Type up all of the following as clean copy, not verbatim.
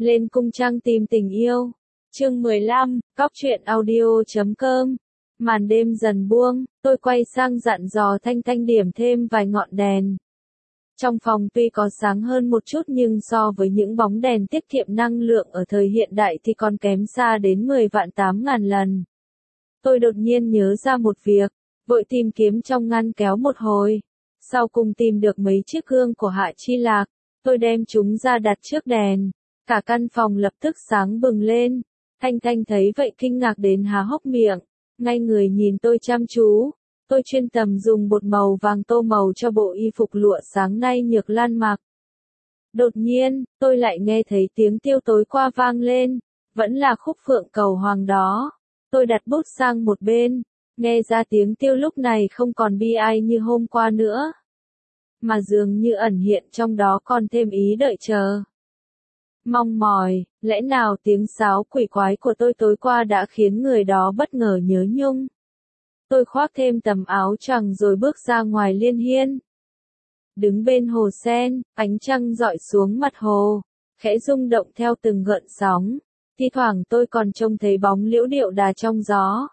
Lên cung trăng tìm tình yêu. Chương 15, cóc truyện audio.com. Màn đêm dần buông, tôi quay sang dặn dò Thanh Thanh điểm thêm vài ngọn đèn. Trong phòng tuy có sáng hơn một chút nhưng so với những bóng đèn tiết kiệm năng lượng ở thời hiện đại thì còn kém xa đến 10 vạn 8 ngàn lần. Tôi đột nhiên nhớ ra một việc, vội tìm kiếm trong ngăn kéo một hồi. Sau cùng tìm được mấy chiếc gương của Hạ Chi Lạc, tôi đem chúng ra đặt trước đèn. Cả căn phòng lập tức sáng bừng lên. Thanh Thanh thấy vậy kinh ngạc đến há hốc miệng, ngay người nhìn tôi chăm chú. Tôi chuyên tầm dùng bột màu vàng tô màu cho bộ y phục lụa sáng nay Nhược Lan mặc. Đột nhiên, tôi lại nghe thấy tiếng tiêu tối qua vang lên, vẫn là khúc Phượng Cầu Hoàng đó. Tôi đặt bút sang một bên, nghe ra tiếng tiêu lúc này không còn bi ai như hôm qua nữa, mà dường như ẩn hiện trong đó còn thêm ý đợi chờ. Mong mỏi, lẽ nào tiếng sáo quỷ quái của tôi tối qua đã khiến người đó bất ngờ nhớ nhung. Tôi khoác thêm tấm áo choàng rồi bước ra ngoài liên hiên. Đứng bên hồ sen, ánh trăng rọi xuống mặt hồ, khẽ rung động theo từng gợn sóng. Thi thoảng tôi còn trông thấy bóng liễu điệu đà trong gió.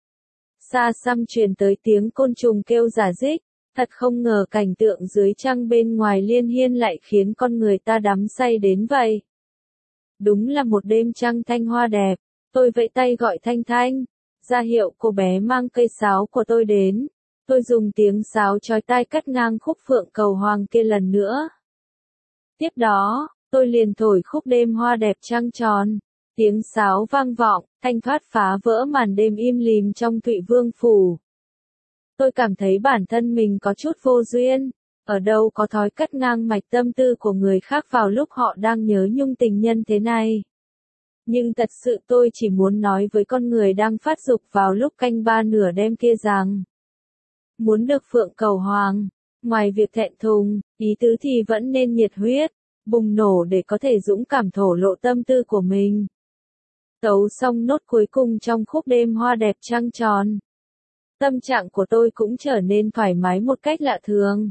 Xa xăm truyền tới tiếng côn trùng kêu rả rích. Thật không ngờ cảnh tượng dưới trăng bên ngoài liên hiên lại khiến con người ta đắm say đến vậy. Đúng là một đêm trăng thanh hoa đẹp. Tôi vẫy tay gọi Thanh Thanh, ra hiệu cô bé mang cây sáo của tôi đến. Tôi dùng tiếng sáo chói tai cắt ngang khúc Phượng Cầu Hoàng kia lần nữa. Tiếp đó, tôi liền thổi khúc đêm hoa đẹp trăng tròn. Tiếng sáo vang vọng, thanh thoát phá vỡ màn đêm im lìm trong Thụy Vương phủ. Tôi cảm thấy bản thân mình có chút vô duyên, ở đâu có thói cắt ngang mạch tâm tư của người khác vào lúc họ đang nhớ nhung tình nhân thế này. Nhưng thật sự tôi chỉ muốn nói với con người đang phát dục vào lúc canh ba nửa đêm kia rằng, muốn được Phượng Cầu Hoàng, ngoài việc thẹn thùng, ý tứ thì vẫn nên nhiệt huyết, bùng nổ để có thể dũng cảm thổ lộ tâm tư của mình. Tấu xong nốt cuối cùng trong khúc đêm hoa đẹp trăng tròn. Tâm trạng của tôi cũng trở nên thoải mái một cách lạ thường.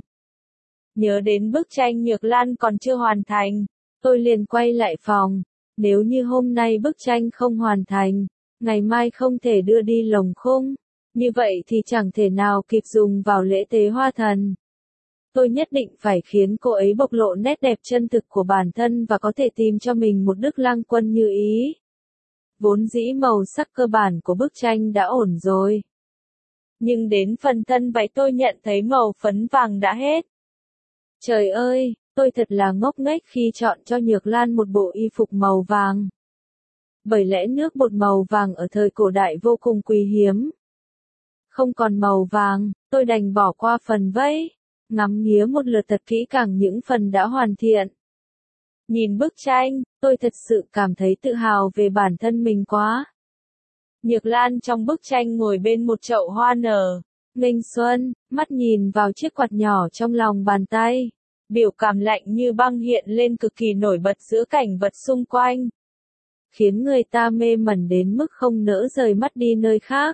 Nhớ đến bức tranh Nhược Lan còn chưa hoàn thành, tôi liền quay lại phòng. Nếu như hôm nay bức tranh không hoàn thành, ngày mai không thể đưa đi lồng khung, như vậy thì chẳng thể nào kịp dùng vào lễ tế hoa thần. Tôi nhất định phải khiến cô ấy bộc lộ nét đẹp chân thực của bản thân và có thể tìm cho mình một Đức Lang Quân như ý. Vốn dĩ màu sắc cơ bản của bức tranh đã ổn rồi. Nhưng đến phần thân váy tôi nhận thấy màu phấn vàng đã hết. Trời ơi, tôi thật là ngốc nghếch khi chọn cho Nhược Lan một bộ y phục màu vàng. Bởi lẽ nước bột màu vàng ở thời cổ đại vô cùng quý hiếm. Không còn màu vàng, tôi đành bỏ qua phần vẫy, ngắm nghía một lượt thật kỹ càng những phần đã hoàn thiện. Nhìn bức tranh, tôi thật sự cảm thấy tự hào về bản thân mình quá. Nhược Lan trong bức tranh ngồi bên một chậu hoa nở, nghênh xuân, mắt nhìn vào chiếc quạt nhỏ trong lòng bàn tay. Biểu cảm lạnh như băng hiện lên cực kỳ nổi bật giữa cảnh vật xung quanh. Khiến người ta mê mẩn đến mức không nỡ rời mắt đi nơi khác.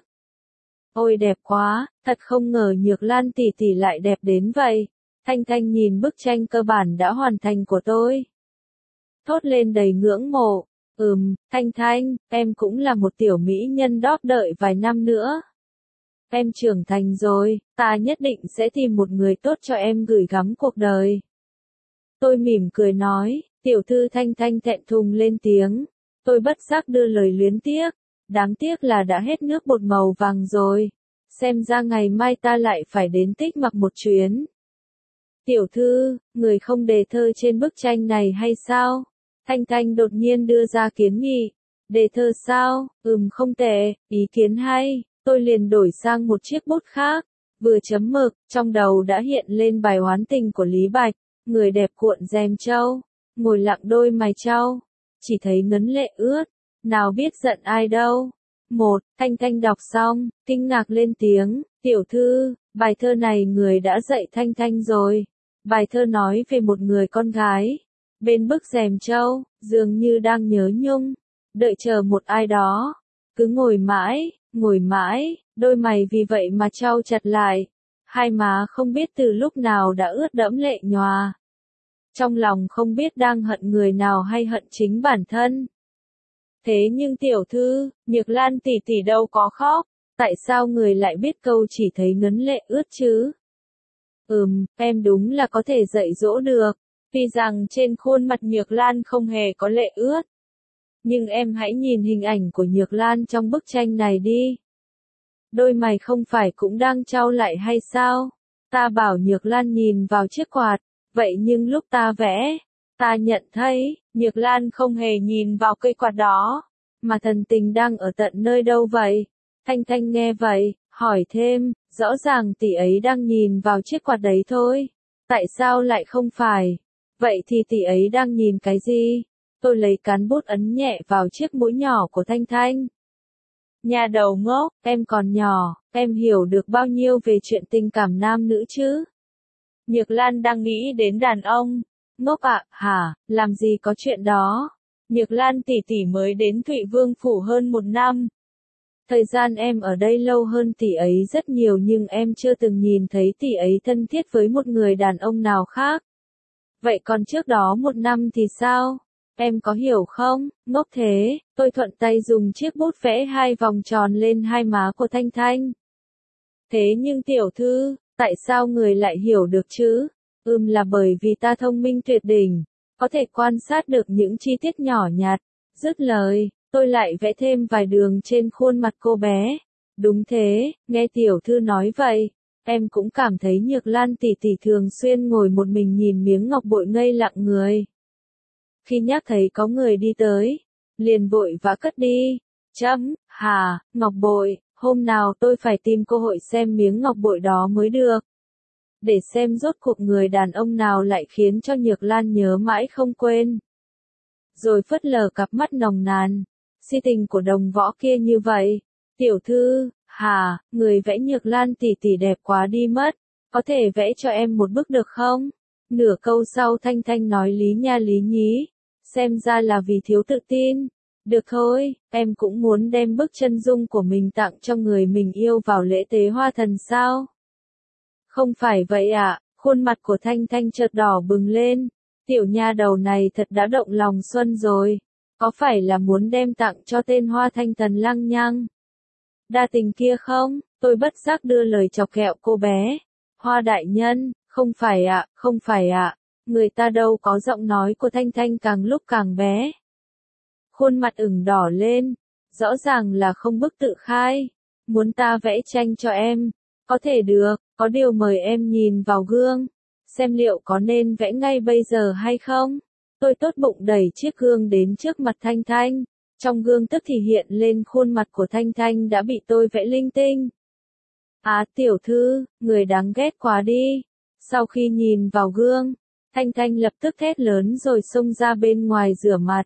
Ôi đẹp quá, thật không ngờ Nhược Lan tỷ tỷ lại đẹp đến vậy. Thanh Thanh nhìn bức tranh cơ bản đã hoàn thành của tôi. Thốt lên đầy ngưỡng mộ. Thanh Thanh, em cũng là một tiểu mỹ nhân đót đợi vài năm nữa. Em trưởng thành rồi, ta nhất định sẽ tìm một người tốt cho em gửi gắm cuộc đời. Tôi mỉm cười nói, tiểu thư Thanh Thanh thẹn thùng lên tiếng. Tôi bất giác đưa lời luyến tiếc. Đáng tiếc là đã hết nước bột màu vàng rồi. Xem ra ngày mai ta lại phải đến Tích Mặc một chuyến. Tiểu thư, người không đề thơ trên bức tranh này hay sao? Thanh Thanh đột nhiên đưa ra kiến nghị. Đề thơ sao? Không tệ, ý kiến hay. Tôi liền đổi sang một chiếc bút khác. Vừa chấm mực, trong đầu đã hiện lên bài oán tình của Lý Bạch. Người đẹp cuộn rèm trâu, ngồi lặng đôi mày trao. Chỉ thấy ngấn lệ ướt, nào biết giận ai đâu. Thanh Thanh đọc xong, kinh ngạc lên tiếng. Tiểu thư, bài thơ này người đã dạy Thanh Thanh rồi. Bài thơ nói về một người con gái. Bên bức rèm trâu, dường như đang nhớ nhung, đợi chờ một ai đó. Cứ ngồi mãi, đôi mày vì vậy mà trao chặt lại. Hai má không biết từ lúc nào đã ướt đẫm lệ nhòa. trong lòng không biết đang hận người nào hay hận chính bản thân. Thế nhưng tiểu thư, Nhược Lan tỷ tỷ đâu có khóc, tại sao người lại biết câu chỉ thấy ngấn lệ ướt chứ? Em đúng là có thể dạy dỗ được, tuy rằng trên khuôn mặt Nhược Lan không hề có lệ ướt. Nhưng em hãy nhìn hình ảnh của Nhược Lan trong bức tranh này đi. Đôi mày không phải cũng đang chau lại hay sao? Ta bảo Nhược Lan nhìn vào chiếc quạt, vậy nhưng lúc ta vẽ, ta nhận thấy, Nhược Lan không hề nhìn vào cây quạt đó, mà thần tình đang ở tận nơi đâu vậy? Thanh Thanh nghe vậy, hỏi thêm, rõ ràng tỷ ấy đang nhìn vào chiếc quạt đấy thôi. Tại sao lại không phải? Vậy thì tỷ ấy đang nhìn cái gì? Tôi lấy cán bút ấn nhẹ vào chiếc mũi nhỏ của Thanh Thanh. Nhà đầu ngốc, em còn nhỏ, em hiểu được bao nhiêu về chuyện tình cảm nam nữ chứ? Nhược Lan đang nghĩ đến đàn ông. Ngốc ạ, hả, làm gì có chuyện đó? Nhược Lan tỷ tỷ mới đến Thụy Vương Phủ hơn 1 năm. Thời gian em ở đây lâu hơn tỷ ấy rất nhiều nhưng em chưa từng nhìn thấy tỷ ấy thân thiết với một người đàn ông nào khác. Vậy còn trước đó 1 năm thì sao? Em có hiểu không? Ngốc thế, tôi thuận tay dùng chiếc bút vẽ 2 vòng tròn lên hai má của Thanh Thanh. Thế nhưng tiểu thư, tại sao người lại hiểu được chứ? Là bởi vì ta thông minh tuyệt đỉnh, có thể quan sát được những chi tiết nhỏ nhặt. Dứt lời, tôi lại vẽ thêm vài đường trên khuôn mặt cô bé. Đúng thế, nghe tiểu thư nói vậy, em cũng cảm thấy Nhược Lan tỷ tỷ thường xuyên ngồi một mình nhìn miếng ngọc bội ngây lặng người. Khi nhắc thấy có người đi tới, liền vội vã cất đi. Ngọc bội, hôm nào tôi phải tìm cơ hội xem miếng ngọc bội đó mới được. Để xem rốt cuộc người đàn ông nào lại khiến cho Nhược Lan nhớ mãi không quên. Rồi phớt lờ cặp mắt nồng nàn, si tình của đồng võ kia như vậy. Tiểu thư, người vẽ Nhược Lan tỷ tỷ đẹp quá đi mất, có thể vẽ cho em một bức được không? Nửa câu sau Thanh Thanh nói lý nha lý nhí, xem ra là vì thiếu tự tin. Được thôi, em cũng muốn đem bức chân dung của mình tặng cho người mình yêu vào lễ tế hoa thần sao? Không phải vậy ạ, khuôn mặt của Thanh Thanh chợt đỏ bừng lên. Tiểu nha đầu này thật đã động lòng Xuân rồi. Có phải là muốn đem tặng cho tên Hoa Thanh Tần lăng nhăng đa tình kia không? Tôi bất giác đưa lời chọc ghẹo cô bé. Hoa đại nhân, không phải ạ. Người ta đâu có. Giọng nói của Thanh Thanh càng lúc càng bé. Khuôn mặt ửng đỏ lên. Rõ ràng là không bức tự khai. Muốn ta vẽ tranh cho em. Có thể được, có điều mời em nhìn vào gương. Xem liệu có nên vẽ ngay bây giờ hay không? Tôi tốt bụng đẩy chiếc gương đến trước mặt Thanh Thanh. Trong gương tức thì hiện lên khuôn mặt của Thanh Thanh đã bị tôi vẽ linh tinh. Tiểu thư, người đáng ghét quá đi. Sau khi nhìn vào gương, Thanh Thanh lập tức thét lớn rồi xông ra bên ngoài rửa mặt.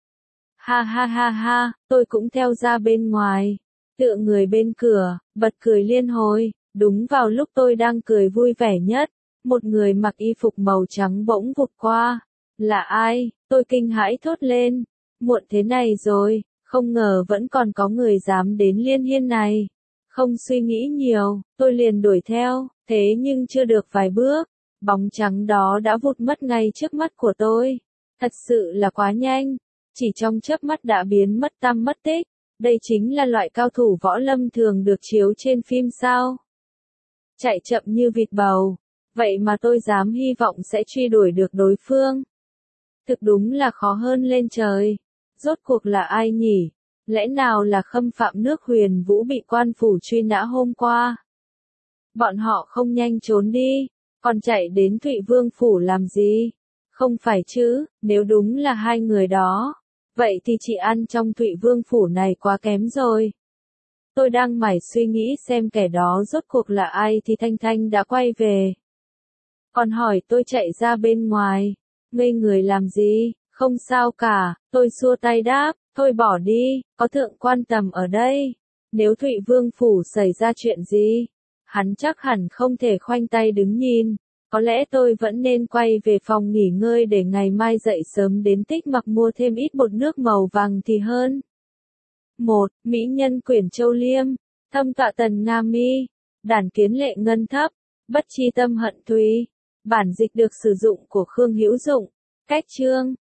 Ha, tôi cũng theo ra bên ngoài. Tựa người bên cửa, bật cười liên hồi. Đúng vào lúc tôi đang cười vui vẻ nhất, một người mặc y phục màu trắng bỗng vụt qua. Là ai? Tôi kinh hãi thốt lên. Muộn thế này rồi, không ngờ vẫn còn có người dám đến Liên Hiên này. Không suy nghĩ nhiều, tôi liền đuổi theo, thế nhưng chưa được vài bước, bóng trắng đó đã vụt mất ngay trước mắt của tôi. Thật sự là quá nhanh, chỉ trong chớp mắt đã biến mất tăm mất tích. Đây chính là loại cao thủ võ lâm thường được chiếu trên phim sao? Chạy chậm như vịt bầu, vậy mà tôi dám hy vọng sẽ truy đuổi được đối phương. Thực đúng là khó hơn lên trời. Rốt cuộc là ai nhỉ? Lẽ nào là khâm phạm nước Huyền Vũ bị quan phủ truy nã hôm qua? Bọn họ không nhanh trốn đi, còn chạy đến Thụy Vương Phủ làm gì? Không phải chứ, nếu đúng là hai người đó, vậy thì chị ăn trong Thụy Vương Phủ này quá kém rồi. Tôi đang mải suy nghĩ xem kẻ đó rốt cuộc là ai thì Thanh Thanh đã quay về. Còn hỏi tôi chạy ra bên ngoài, ngây người làm gì? Không sao cả, tôi xua tay đáp, thôi bỏ đi, có thượng quan Tầm ở đây. Nếu Thụy Vương Phủ xảy ra chuyện gì, hắn chắc hẳn không thể khoanh tay đứng nhìn. Có lẽ tôi vẫn nên quay về phòng nghỉ ngơi để ngày mai dậy sớm đến Tích Mặc mua thêm ít bột nước màu vàng thì hơn. 1. Mỹ nhân quyển Châu Liêm, thâm tọa Tần Nga Mi, đản kiến lệ ngân thấp, bất chi tâm hận thùy. Bản dịch được sử dụng của Khương Hữu Dụng. Cách chương